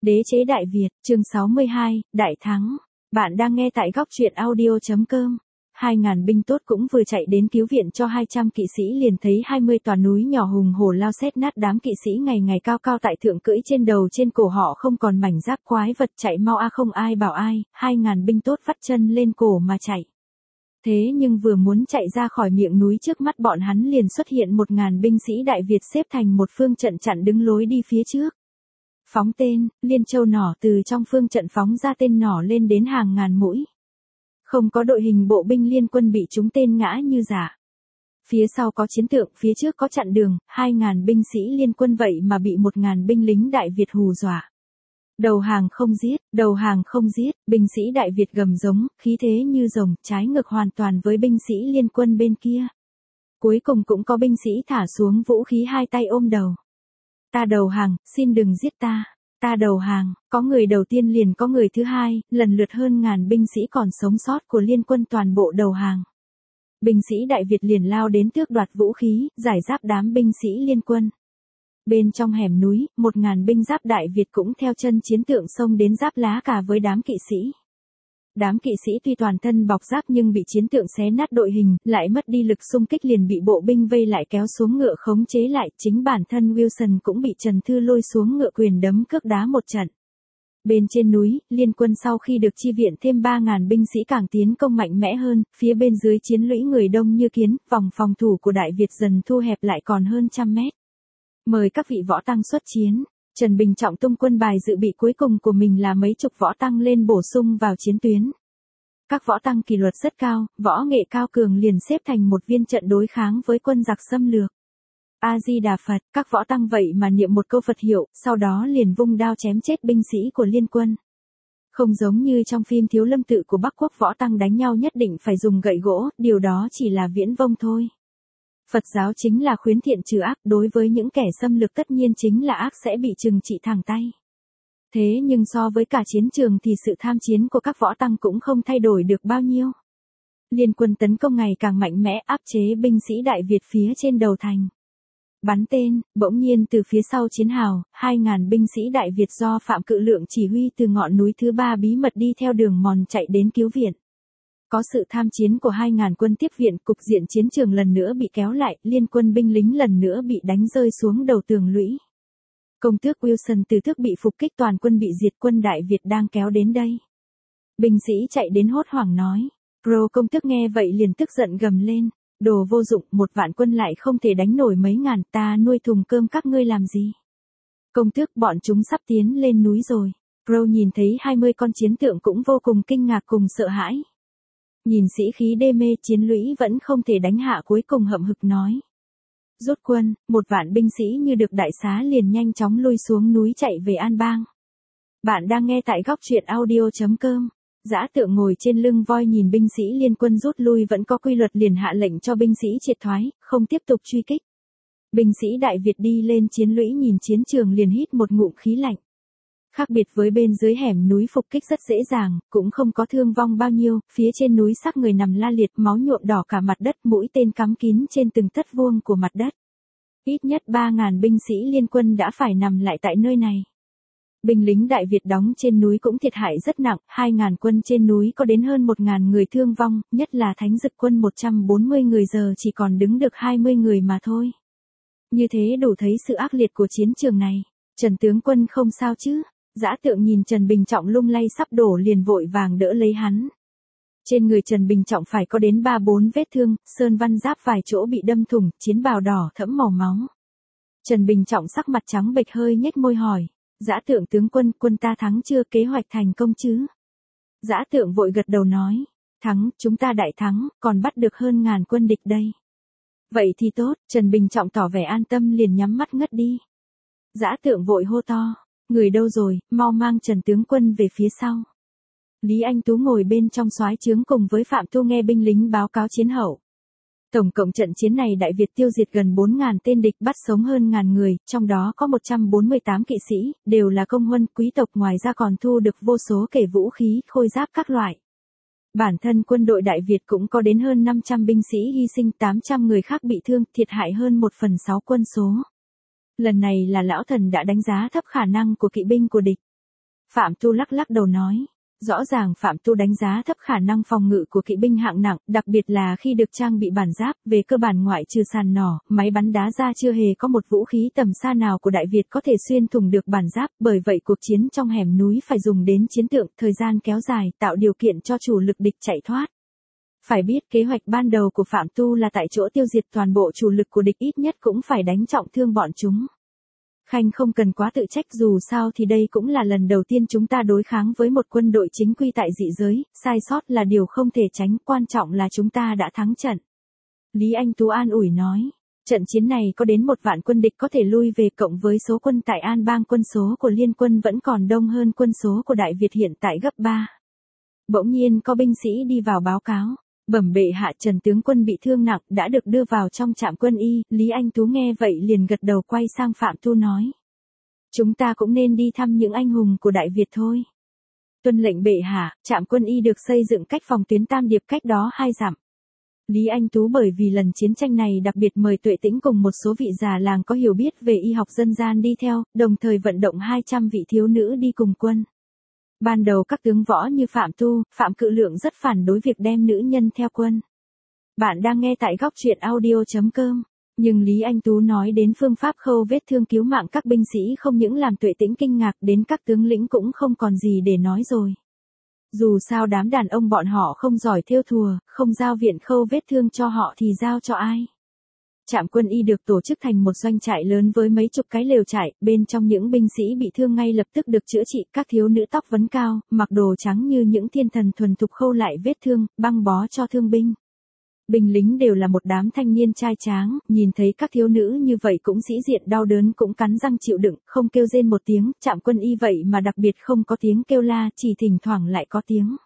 Đế chế Đại Việt, chương 62, Đại Thắng. Bạn đang nghe tại góc truyện audio.com. 2.000 binh tốt cũng vừa chạy đến cứu viện cho 200 kỵ sĩ, liền thấy 20 tòa núi nhỏ hùng hổ lao xét nát. Đám kỵ sĩ ngày ngày cao cao tại thượng, cưỡi trên đầu trên cổ họ không còn mảnh giáp quái vật, chạy mau không ai bảo ai. 2.000 binh tốt vắt chân lên cổ mà chạy. Thế nhưng vừa muốn chạy ra khỏi miệng núi, trước mắt bọn hắn liền xuất hiện 1.000 binh sĩ Đại Việt xếp thành một phương trận chặn đứng lối đi phía trước. Phóng tên, liên châu nỏ từ trong phương trận phóng ra, tên nỏ lên đến hàng ngàn mũi. Không có đội hình bộ binh liên quân bị trúng tên ngã như giả. Phía sau có chiến tượng, phía trước có chặn đường, 2.000 binh sĩ liên quân vậy mà bị 1.000 binh lính Đại Việt hù dọa. Đầu hàng không giết, đầu hàng không giết, binh sĩ Đại Việt gầm giống, khí thế như rồng, trái ngược hoàn toàn với binh sĩ liên quân bên kia. Cuối cùng cũng có binh sĩ thả xuống vũ khí, hai tay ôm đầu. Ta đầu hàng, xin đừng giết ta. Ta đầu hàng, có người đầu tiên liền có người thứ hai, lần lượt hơn ngàn binh sĩ còn sống sót của liên quân toàn bộ đầu hàng. Binh sĩ Đại Việt liền lao đến tước đoạt vũ khí, giải giáp đám binh sĩ liên quân. Bên trong hẻm núi, 1.000 binh giáp Đại Việt cũng theo chân chiến tượng xông đến giáp lá cả với đám kỵ sĩ. Đám kỵ sĩ tuy toàn thân bọc giáp nhưng bị chiến tượng xé nát đội hình, lại mất đi lực xung kích, liền bị bộ binh vây lại kéo xuống ngựa khống chế lại. Chính bản thân Wilson cũng bị Trần Thư lôi xuống ngựa, quyền đấm cước đá một trận. Bên trên núi, liên quân sau khi được chi viện thêm 3.000 binh sĩ càng tiến công mạnh mẽ hơn, phía bên dưới chiến lũy người đông như kiến, vòng phòng thủ của Đại Việt dần thu hẹp lại còn hơn 100 mét. Mời các vị võ tăng xuất chiến. Trần Bình Trọng tung quân bài dự bị cuối cùng của mình là mấy chục võ tăng lên bổ sung vào chiến tuyến. Các võ tăng kỷ luật rất cao, võ nghệ cao cường, liền xếp thành một viên trận đối kháng với quân giặc xâm lược. A Di Đà Phật, các võ tăng vậy mà niệm một câu Phật hiệu, sau đó liền vung đao chém chết binh sĩ của liên quân. Không giống như trong phim Thiếu Lâm Tự của Bắc Quốc, võ tăng đánh nhau nhất định phải dùng gậy gỗ, điều đó chỉ là viễn vông thôi. Phật giáo chính là khuyến thiện trừ ác, đối với những kẻ xâm lược tất nhiên chính là ác sẽ bị trừng trị thẳng tay. Thế nhưng so với cả chiến trường thì sự tham chiến của các võ tăng cũng không thay đổi được bao nhiêu. Liên quân tấn công ngày càng mạnh mẽ, áp chế binh sĩ Đại Việt phía trên đầu thành. Bắn tên, bỗng nhiên từ phía sau chiến hào, 2.000 binh sĩ Đại Việt do Phạm Cự Lượng chỉ huy từ ngọn núi thứ 3 bí mật đi theo đường mòn chạy đến cứu viện. Có sự tham chiến của 2.000 quân tiếp viện, cục diện chiến trường lần nữa bị kéo lại, liên quân binh lính lần nữa bị đánh rơi xuống đầu tường lũy. Công tước Wilson từ thức bị phục kích, toàn quân bị diệt, quân Đại Việt đang kéo đến đây. Binh sĩ chạy đến hốt hoảng nói. Pro công tước nghe vậy liền tức giận gầm lên. Đồ vô dụng, 1.000 quân lại không thể đánh nổi mấy ngàn, ta nuôi thùng cơm các ngươi làm gì? Công tước, bọn chúng sắp tiến lên núi rồi. Pro nhìn thấy 20 con chiến tượng cũng vô cùng kinh ngạc cùng sợ hãi. Nhìn sĩ khí đê mê, chiến lũy vẫn không thể đánh hạ, cuối cùng hậm hực nói. Rút quân, 1.000 binh sĩ như được đại xá liền nhanh chóng lui xuống núi chạy về An Bang. Bạn đang nghe tại góc truyện audio.com. Dã Tượng ngồi trên lưng voi nhìn binh sĩ liên quân rút lui vẫn có quy luật, liền hạ lệnh cho binh sĩ triệt thoái, không tiếp tục truy kích. Binh sĩ Đại Việt đi lên chiến lũy nhìn chiến trường liền hít một ngụm khí lạnh. Khác biệt với bên dưới hẻm núi, phục kích rất dễ dàng, cũng không có thương vong bao nhiêu, phía trên núi xác người nằm la liệt, máu nhuộm đỏ cả mặt đất, mũi tên cắm kín trên từng tấc vuông của mặt đất. Ít nhất 3.000 binh sĩ liên quân đã phải nằm lại tại nơi này. Binh lính Đại Việt đóng trên núi cũng thiệt hại rất nặng, 2.000 quân trên núi có đến hơn 1.000 người thương vong, nhất là Thánh Dực quân 140 người giờ chỉ còn đứng được 20 người mà thôi. Như thế đủ thấy sự ác liệt của chiến trường này. Trần tướng quân không sao chứ? Dã Tượng nhìn Trần Bình Trọng lung lay sắp đổ liền vội vàng đỡ lấy hắn. Trên người Trần Bình Trọng phải có đến 3-4 vết thương, sơn văn giáp vài chỗ bị đâm thủng, chiến bào đỏ thẫm màu máu. Trần Bình Trọng sắc mặt trắng bệch hơi nhếch môi hỏi. Dã Tượng tướng quân, quân ta thắng chưa, kế hoạch thành công chứ? Dã Tượng vội gật đầu nói. Thắng, chúng ta đại thắng, còn bắt được hơn 1.000 quân địch đây. Vậy thì tốt, Trần Bình Trọng tỏ vẻ an tâm liền nhắm mắt ngất đi. Dã Tượng vội hô to. Người đâu rồi, mau mang Trần tướng quân về phía sau. Lý Anh Tú ngồi bên trong soái trướng cùng với Phạm Thu nghe binh lính báo cáo chiến hậu. Tổng cộng trận chiến này Đại Việt tiêu diệt gần 4.000 tên địch, bắt sống hơn 1.000 người, trong đó có 148 kỵ sĩ, đều là công huân quý tộc, ngoài ra còn thu được vô số kể vũ khí, khôi giáp các loại. Bản thân quân đội Đại Việt cũng có đến hơn 500 binh sĩ hy sinh, 800 người khác bị thương, thiệt hại hơn 1/6 quân số. Lần này là lão thần đã đánh giá thấp khả năng của kỵ binh của địch. Phạm Tu lắc lắc đầu nói. Rõ ràng Phạm Tu đánh giá thấp khả năng phòng ngự của kỵ binh hạng nặng, đặc biệt là khi được trang bị bản giáp, về cơ bản ngoại trừ sàn nỏ, máy bắn đá ra chưa hề có một vũ khí tầm xa nào của Đại Việt có thể xuyên thủng được bản giáp, bởi vậy cuộc chiến trong hẻm núi phải dùng đến chiến tượng, thời gian kéo dài, tạo điều kiện cho chủ lực địch chạy thoát. Phải biết kế hoạch ban đầu của Phạm Tu là tại chỗ tiêu diệt toàn bộ chủ lực của địch, ít nhất cũng phải đánh trọng thương bọn chúng. Khanh không cần quá tự trách, dù sao thì đây cũng là lần đầu tiên chúng ta đối kháng với một quân đội chính quy tại dị giới, sai sót là điều không thể tránh, quan trọng là chúng ta đã thắng trận. Lý Anh Tú an ủi nói, trận chiến này có đến 1 vạn quân địch có thể lui về, cộng với số quân tại An Bang, quân số của liên quân vẫn còn đông hơn quân số của Đại Việt hiện tại gấp 3. Bỗng nhiên có binh sĩ đi vào báo cáo. Bẩm bệ hạ, Trần tướng quân bị thương nặng, đã được đưa vào trong trạm quân y. Lý Anh Tú nghe vậy liền gật đầu, quay sang Phạm Tu nói. Chúng ta cũng nên đi thăm những anh hùng của Đại Việt thôi. Tuân lệnh bệ hạ. Trạm quân y được xây dựng cách phòng tuyến Tam Điệp cách đó 2 dặm. Lý Anh Tú bởi vì lần chiến tranh này đặc biệt mời Tuệ Tĩnh cùng một số vị già làng có hiểu biết về y học dân gian đi theo, đồng thời vận động 200 vị thiếu nữ đi cùng quân. Ban đầu các tướng võ như Phạm Tu, Phạm Cự Lượng rất phản đối việc đem nữ nhân theo quân. Bạn đang nghe tại góc truyện audio.com. Nhưng Lý Anh Tú nói đến phương pháp khâu vết thương cứu mạng các binh sĩ không những làm Tuệ Tĩnh kinh ngạc, đến các tướng lĩnh cũng không còn gì để nói rồi. Dù sao đám đàn ông bọn họ không giỏi thêu thùa, không giao viện khâu vết thương cho họ thì giao cho ai. Trạm quân y được tổ chức thành một doanh trại lớn với mấy chục cái lều trại, bên trong những binh sĩ bị thương ngay lập tức được chữa trị, các thiếu nữ tóc vấn cao, mặc đồ trắng như những thiên thần thuần thục khâu lại vết thương, băng bó cho thương binh. Binh lính đều là một đám thanh niên trai tráng, nhìn thấy các thiếu nữ như vậy cũng sĩ diện, đau đớn cũng cắn răng chịu đựng, không kêu rên một tiếng. Trạm quân y vậy mà đặc biệt không có tiếng kêu la, chỉ thỉnh thoảng lại có tiếng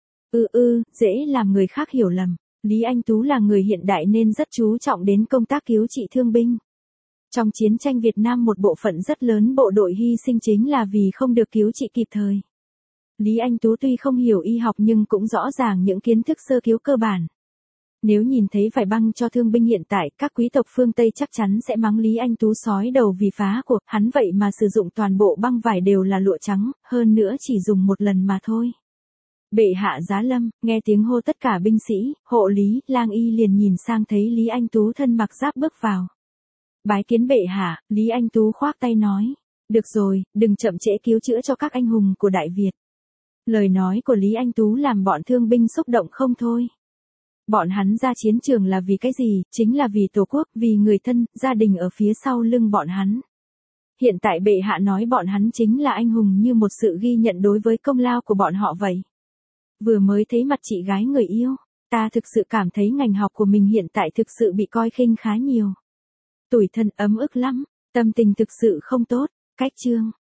dễ làm người khác hiểu lầm. Lý Anh Tú là người hiện đại nên rất chú trọng đến công tác cứu trị thương binh. Trong chiến tranh Việt Nam một bộ phận rất lớn bộ đội hy sinh chính là vì không được cứu trị kịp thời. Lý Anh Tú tuy không hiểu y học nhưng cũng rõ ràng những kiến thức sơ cứu cơ bản. Nếu nhìn thấy vải băng cho thương binh hiện tại, các quý tộc phương Tây chắc chắn sẽ mắng Lý Anh Tú sói đầu vì phá của hắn, vậy mà sử dụng toàn bộ băng vải đều là lụa trắng, hơn nữa chỉ dùng một lần mà thôi. Bệ hạ giá lâm, nghe tiếng hô tất cả binh sĩ, hộ lý, lang y liền nhìn sang thấy Lý Anh Tú thân mặc giáp bước vào. Bái kiến bệ hạ. Lý Anh Tú khoác tay nói. Được rồi, đừng chậm trễ cứu chữa cho các anh hùng của Đại Việt. Lời nói của Lý Anh Tú làm bọn thương binh xúc động không thôi. Bọn hắn ra chiến trường là vì cái gì? Chính là vì Tổ quốc, vì người thân, gia đình ở phía sau lưng bọn hắn. Hiện tại bệ hạ nói bọn hắn chính là anh hùng như một sự ghi nhận đối với công lao của bọn họ vậy. Vừa mới thấy mặt chị gái người yêu, ta thực sự cảm thấy ngành học của mình hiện tại thực sự bị coi khinh khá nhiều. Tủi thân, ấm ức lắm, tâm tình thực sự không tốt. Cách chương